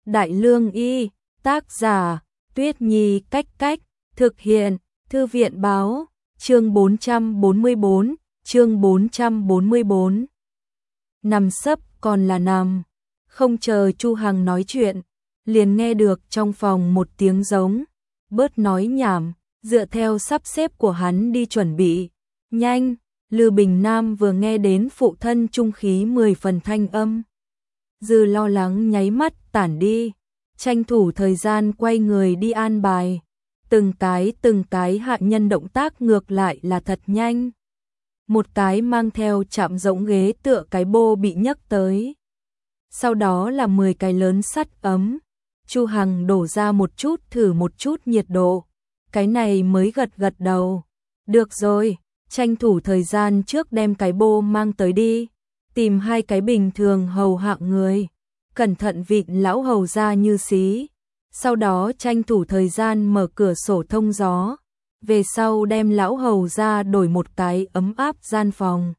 Đại Lương Y, tác giả, Tuyết Nhi Cách Cách, thực hiện, Thư viện Báo, chương 444, chương 444. Nằm sấp còn là nằm, không chờ Chu Hằng nói chuyện, liền nghe được trong phòng một tiếng giống, bớt nói nhảm, dựa theo sắp xếp của hắn đi chuẩn bị. Nhanh, Lư Bình Nam vừa nghe đến phụ thân trung khí 10 phần thanh âm. Dư lo lắng nháy mắt tản đi, tranh thủ thời gian quay người đi an bài. Từng cái hạ nhân động tác ngược lại là thật nhanh. Một cái mang theo chạm rỗng ghế tựa cái bô bị nhấc tới. Sau đó là 10 cái lớn sắt ấm. Chu Hằng đổ ra một chút thử một chút nhiệt độ. Cái này mới gật đầu. Được rồi, tranh thủ thời gian trước đem cái bô mang tới đi. Tìm 2 cái bình thường hầu hạ người. Cẩn thận vịn lão hầu ra như xí. Sau đó tranh thủ thời gian mở cửa sổ thông gió. Về sau đem lão hầu ra đổi một cái ấm áp gian phòng.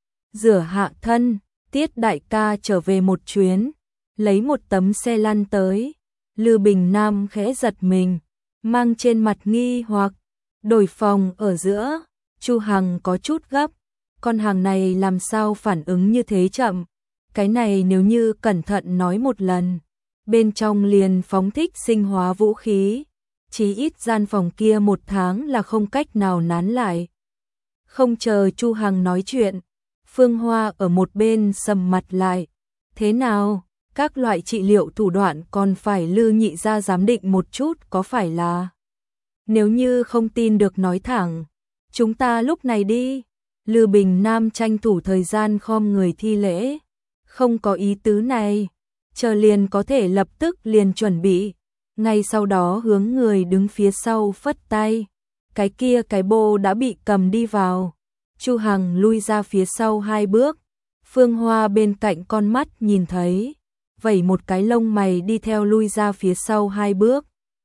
Rửa hạ thân, Tiết đại ca trở về một chuyến. Lấy một tấm xe lăn tới. Lư Bình Nam khẽ giật mình. Mang trên mặt nghi hoặc. Đổi phòng ở giữa. Chu Hằng có chút gấp. Con hàng này làm sao phản ứng như thế chậm. Cái này nếu như cẩn thận nói một lần. Bên trong liền phóng thích sinh hóa vũ khí. Chí ít gian phòng kia 1 tháng là không cách nào nán lại. Không chờ Chu Hằng nói chuyện. Phương Hoa ở một bên sầm mặt lại. Thế nào? Các loại trị liệu thủ đoạn còn phải Lư nhị ra giám định một chút có phải là. Nếu như không tin được nói thẳng. Chúng ta lúc này đi. Lư Bình Nam tranh thủ thời gian khom người thi lễ. Không có ý tứ này. Chờ liền có thể lập tức liền chuẩn bị. Ngay sau đó hướng người đứng phía sau phất tay. Cái kia cái bô đã bị cầm đi vào. Chu Hằng lui ra phía sau 2 bước. Phương Hoa bên cạnh con mắt nhìn thấy. Vẩy một cái lông mày đi theo lui ra phía sau 2 bước.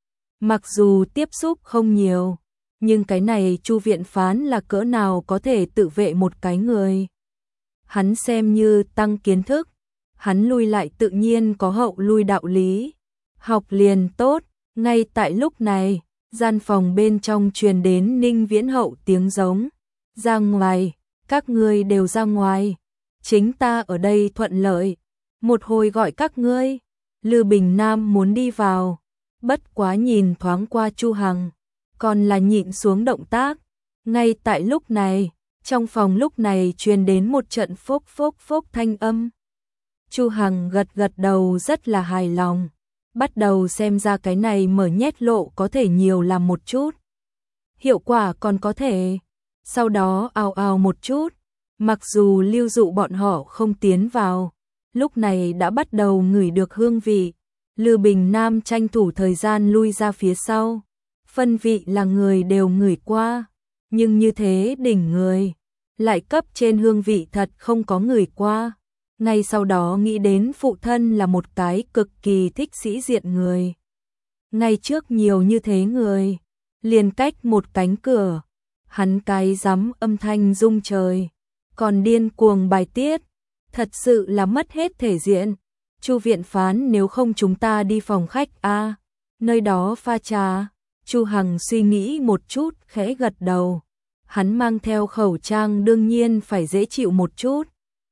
Mặc dù tiếp xúc không nhiều. Nhưng cái này Chu viện phán là cỡ nào có thể tự vệ một cái người. Hắn xem như tăng kiến thức. Hắn lui lại tự nhiên có hậu lui đạo lý. Học liền tốt. Ngay tại lúc này, gian phòng bên trong truyền đến Ninh Viễn Hậu tiếng giống. Ra ngoài, các ngươi đều ra ngoài. Chính ta ở đây thuận lợi. Một hồi gọi các ngươi. Lư Bình Nam muốn đi vào. Bất quá nhìn thoáng qua Chu Hằng. Còn là nhịn xuống động tác. Ngay tại lúc này, trong phòng lúc này truyền đến một trận phốc phốc phốc thanh âm. Chu Hằng gật đầu rất là hài lòng. Bắt đầu xem ra cái này mở nhét lộ có thể nhiều làm một chút. Hiệu quả còn có thể. Sau đó ào một chút. Mặc dù Lưu Dụ bọn họ không tiến vào. Lúc này đã bắt đầu ngửi được hương vị. Lư Bình Nam tranh thủ thời gian lui ra phía sau. Phân vị là người đều ngửi qua. Nhưng như thế đỉnh người. Lại cấp trên hương vị thật không có ngửi qua. Ngay sau đó nghĩ đến phụ thân là một cái cực kỳ thích sĩ diện người. Ngay trước nhiều như thế người. Liền cách một cánh cửa. Hắn cái rắm âm thanh rung trời. Còn điên cuồng bài tiết. Thật sự là mất hết thể diện. Chu viện phán nếu không chúng ta đi phòng khách a, nơi đó pha trà. Chu Hằng suy nghĩ một chút khẽ gật đầu. Hắn mang theo khẩu trang đương nhiên phải dễ chịu một chút.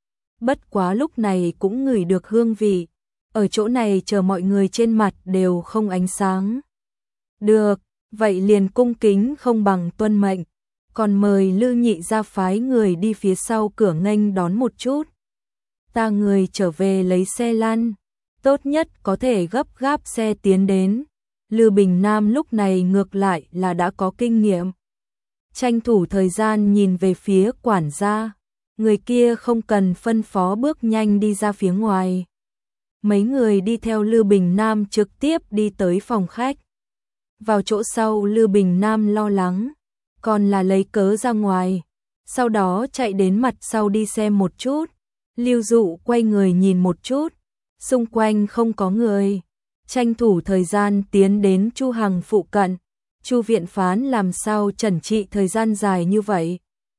Bất quá lúc này cũng ngửi được hương vị. Ở chỗ này chờ mọi người trên mặt đều không ánh sáng. Được, vậy liền cung kính không bằng tuân mệnh. Còn mời Lư nhị ra phái người đi phía sau cửa nghênh đón một chút. Ta người trở về lấy xe lăn. Tốt nhất có thể gấp gáp xe tiến đến. Lư Bình Nam lúc này ngược lại là đã có kinh nghiệm. Tranh thủ thời gian nhìn về phía quản gia. Người kia không cần phân phó bước nhanh đi ra phía ngoài. Mấy người đi theo Lư Bình Nam trực tiếp đi tới phòng khách. Vào chỗ sau Lư Bình Nam lo lắng. Còn là lấy cớ ra ngoài. Sau đó chạy đến mặt sau đi xem một chút. Lưu Dụ quay người nhìn một chút. Xung quanh không có người. Tranh thủ thời gian tiến đến Chu Hằng phụ cận. Chu viện phán làm sao trần trị thời gian dài như vậy.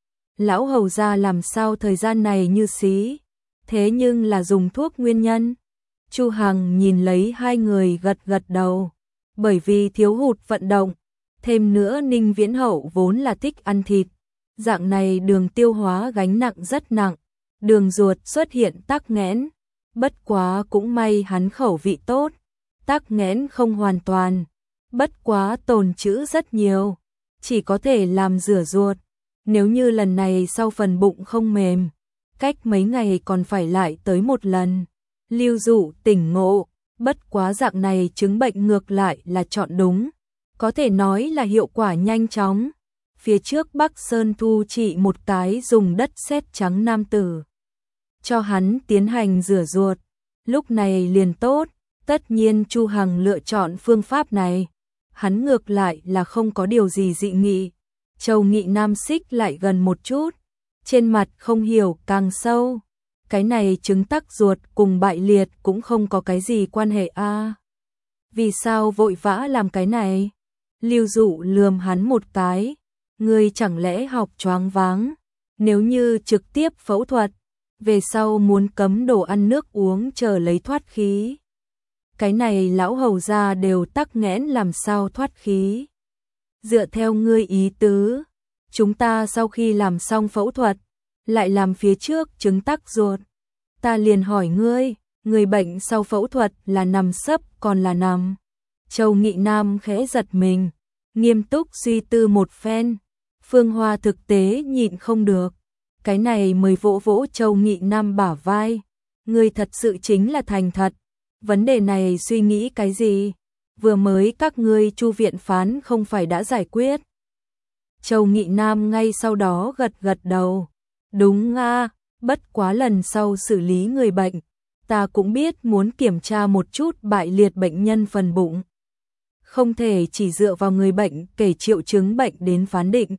Lão hầu ra làm sao thời gian này như xí. Thế nhưng là dùng thuốc nguyên nhân. Chu Hằng nhìn lấy hai người gật gật đầu, bởi vì thiếu hụt vận động, thêm nữa Ninh Viễn Hậu vốn là thích ăn thịt, dạng này đường tiêu hóa gánh nặng rất nặng, đường ruột xuất hiện tắc nghẽn, bất quá cũng may hắn khẩu vị tốt, tắc nghẽn không hoàn toàn, bất quá tồn trữ rất nhiều, chỉ có thể làm rửa ruột, nếu như lần này sau phần bụng không mềm, cách mấy ngày còn phải lại tới một lần. Lưu Dụ tỉnh ngộ, bất quá dạng này chứng bệnh ngược lại là chọn đúng, có thể nói là hiệu quả nhanh chóng. Phía trước Bắc Sơn Thu trị một cái dùng đất sét trắng nam tử, cho hắn tiến hành rửa ruột, lúc này liền tốt, tất nhiên Chu Hằng lựa chọn phương pháp này, hắn ngược lại là không có điều gì dị nghị. Châu Nghị Nam xích lại gần một chút, trên mặt không hiểu càng sâu. Cái này chứng tắc ruột cùng bại liệt cũng không có cái gì quan hệ a. Vì sao vội vã làm cái này? Lưu Dụ lườm hắn một cái, ngươi chẳng lẽ học choáng váng, nếu như trực tiếp phẫu thuật, về sau muốn cấm đồ ăn nước uống chờ lấy thoát khí. Cái này lão hầu gia đều tắc nghẽn làm sao thoát khí? Dựa theo ngươi ý tứ, chúng ta sau khi làm xong phẫu thuật, lại làm phía trước chứng tắc ruột. Ta liền hỏi ngươi, người bệnh sau phẫu thuật là nằm sấp còn là nằm? Châu Nghị Nam khẽ giật mình, nghiêm túc suy tư một phen. Phương Hoa thực tế nhịn không được, cái này mới vỗ vỗ Châu Nghị Nam bả vai. Ngươi thật sự chính là thành thật, vấn đề này suy nghĩ cái gì? Vừa mới các ngươi Chu viện phán không phải đã giải quyết? Châu Nghị Nam ngay sau đó gật gật đầu. Đúng a, bất quá lần sau xử lý người bệnh, ta cũng biết muốn kiểm tra một chút bại liệt bệnh nhân phần bụng. Không thể chỉ dựa vào người bệnh kể triệu chứng bệnh đến phán định.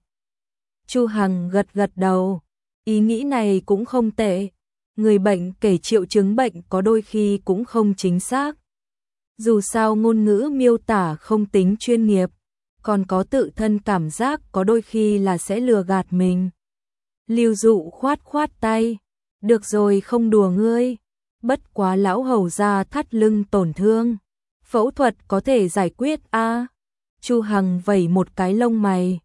Chu Hằng gật gật đầu, ý nghĩ này cũng không tệ. Người bệnh kể triệu chứng bệnh có đôi khi cũng không chính xác. Dù sao ngôn ngữ miêu tả không tính chuyên nghiệp, còn có tự thân cảm giác có đôi khi là sẽ lừa gạt mình. Lưu Dụ khoát khoát tay, được rồi không đùa ngươi, bất quá lão hầu gia thắt lưng tổn thương, phẫu thuật có thể giải quyết a. Chu Hằng vẩy một cái lông mày,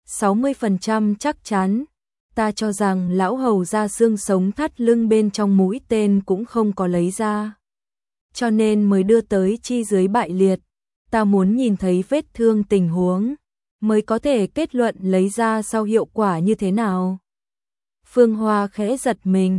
60% chắc chắn, ta cho rằng lão hầu gia xương sống thắt lưng bên trong mũi tên cũng không có lấy ra, cho nên mới đưa tới chi dưới bại liệt, ta muốn nhìn thấy vết thương tình huống, mới có thể kết luận lấy ra sau hiệu quả như thế nào. Phương Hoa khẽ giật mình,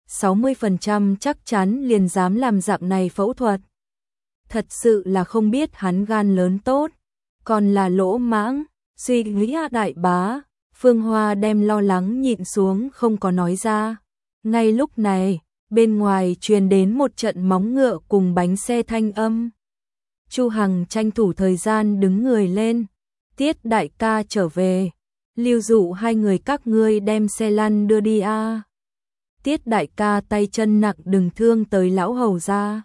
60% chắc chắn liền dám làm dạng này phẫu thuật. Thật sự là không biết hắn gan lớn tốt, còn là lỗ mãng, suy nghĩ đại bá. Phương Hoa đem lo lắng nhịn xuống không có nói ra. Ngay lúc này, bên ngoài truyền đến một trận móng ngựa cùng bánh xe thanh âm. Chu Hằng tranh thủ thời gian đứng người lên. Tiết đại ca trở về. Lưu Dụ hai người các ngươi đem xe lăn đưa đi a. Tiết đại ca tay chân nặng đừng thương tới lão hầu gia.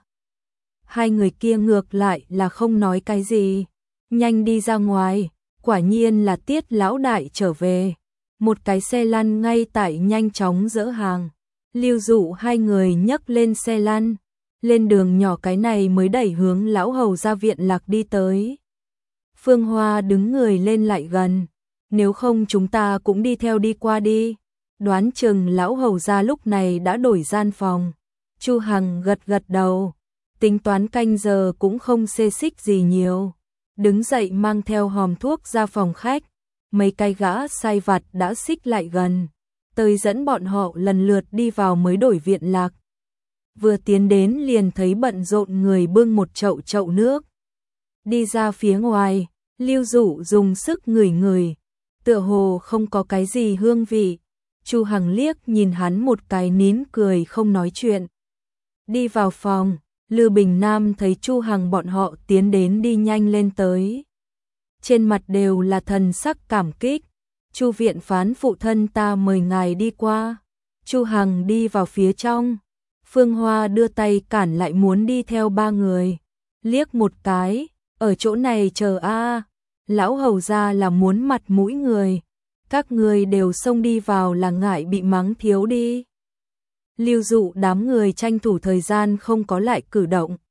Hai người kia ngược lại là không nói cái gì. Nhanh đi ra ngoài. Quả nhiên là Tiết lão đại trở về. Một cái xe lăn ngay tại nhanh chóng dỡ hàng. Lưu Dụ hai người nhấc lên xe lăn. Lên đường nhỏ cái này mới đẩy hướng lão hầu gia viện lạc đi tới. Phương Hoa đứng người lên lại gần. Nếu không chúng ta cũng đi theo đi qua đi. Đoán chừng lão hầu gia lúc này đã đổi gian phòng. Chu Hằng gật gật đầu. Tính toán canh giờ cũng không xê xích gì nhiều. Đứng dậy mang theo hòm thuốc ra phòng khách. Mấy cái gã sai vặt đã xích lại gần. Tới dẫn bọn họ lần lượt đi vào mới đổi viện lạc. Vừa tiến đến liền thấy bận rộn người bưng một chậu nước. Đi ra phía ngoài, Lưu Dụ dùng sức ngửi, tựa hồ không có cái gì hương vị. Chu Hằng liếc nhìn hắn một cái nín cười không nói chuyện. Đi vào phòng, Lư Bình Nam thấy Chu Hằng bọn họ tiến đến đi nhanh lên tới. Trên mặt đều là thần sắc cảm kích. Chu viện phán phụ thân ta mời ngài đi qua. Chu Hằng đi vào phía trong. Phương Hoa đưa tay cản lại muốn đi theo ba người. Liếc một cái, ở chỗ này chờ a. Lão hầu gia là muốn mặt mũi người. Các người đều xông đi vào là ngại bị mắng thiếu đi. Lưu Dụ đám người tranh thủ thời gian không có lại cử động.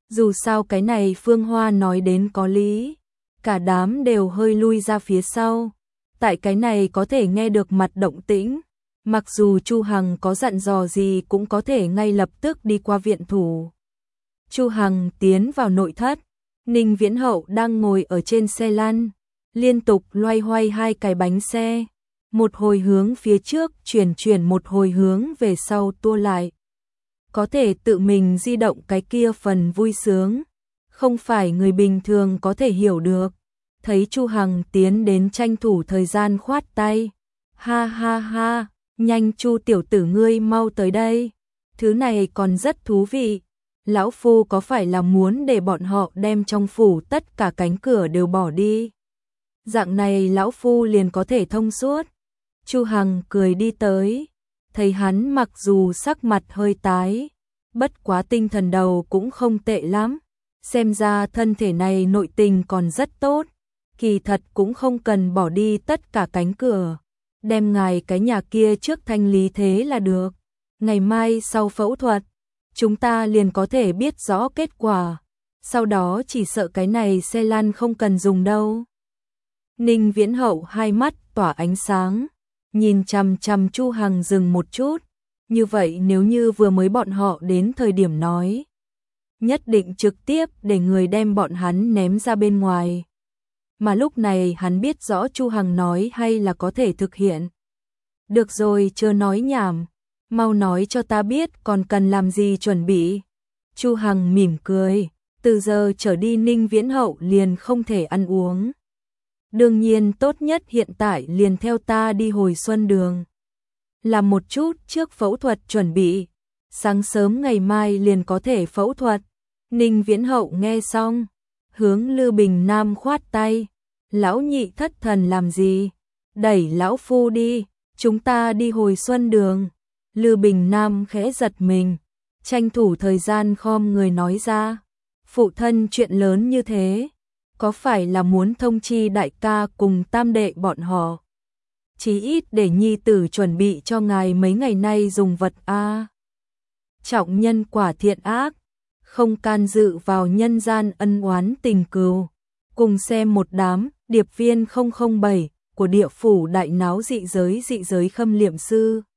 Dù sao cái này Phương Hoa nói đến có lý. Cả đám đều hơi lui ra phía sau. Tại cái này có thể nghe được mặt động tĩnh. Mặc dù Chu Hằng có dặn dò gì cũng có thể ngay lập tức đi qua viện thủ. Chu Hằng tiến vào nội thất. Ninh Viễn Hậu đang ngồi ở trên xe lăn, liên tục loay hoay hai cái bánh xe. Một hồi hướng phía trước chuyển một hồi hướng về sau tua lại. Có thể tự mình di động cái kia phần vui sướng. Không phải người bình thường có thể hiểu được. Thấy Chu Hằng tiến đến tranh thủ thời gian khoát tay. Ha ha ha, nhanh Chu tiểu tử ngươi mau tới đây. Thứ này còn rất thú vị. Lão Phu có phải là muốn để bọn họ đem trong phủ tất cả cánh cửa đều bỏ đi. Dạng này Lão Phu liền có thể thông suốt. Chu Hằng cười đi tới. Thấy hắn mặc dù sắc mặt hơi tái, bất quá tinh thần đầu cũng không tệ lắm. Xem ra thân thể này nội tình còn rất tốt. Kỳ thật cũng không cần bỏ đi tất cả cánh cửa. Đem ngài cái nhà kia trước thanh lý thế là được. Ngày mai sau phẫu thuật, chúng ta liền có thể biết rõ kết quả. Sau đó chỉ sợ cái này xe lăn không cần dùng đâu. Ninh Viễn Hậu hai mắt tỏa ánh sáng, nhìn chằm chằm Chu Hằng dừng một chút. Như vậy nếu như vừa mới bọn họ đến thời điểm nói, nhất định trực tiếp để người đem bọn hắn ném ra bên ngoài. Mà lúc này hắn biết rõ Chu Hằng nói hay là có thể thực hiện. Được rồi, chưa nói nhảm, mau nói cho ta biết còn cần làm gì chuẩn bị. Chu Hằng mỉm cười, từ giờ trở đi Ninh Viễn Hậu liền không thể ăn uống. Đương nhiên tốt nhất hiện tại liền theo ta đi hồi xuân đường. Làm một chút trước phẫu thuật chuẩn bị. Sáng sớm ngày mai liền có thể phẫu thuật. Ninh Viễn Hậu nghe xong, hướng Lư Bình Nam khoát tay. Lão nhị thất thần làm gì? Đẩy lão phu đi, chúng ta đi hồi xuân đường. Lư Bình Nam khẽ giật mình, tranh thủ thời gian khom người nói ra. Phụ thân chuyện lớn như thế, có phải là muốn thông chi đại ca cùng tam đệ bọn họ? Chí ít để nhi tử chuẩn bị cho ngài mấy ngày nay dùng vật a. Trọng nhân quả thiện ác, không can dự vào nhân gian ân oán tình cừu. Cùng xem một đám điệp viên 007 của địa phủ đại náo dị giới khâm liệm sư.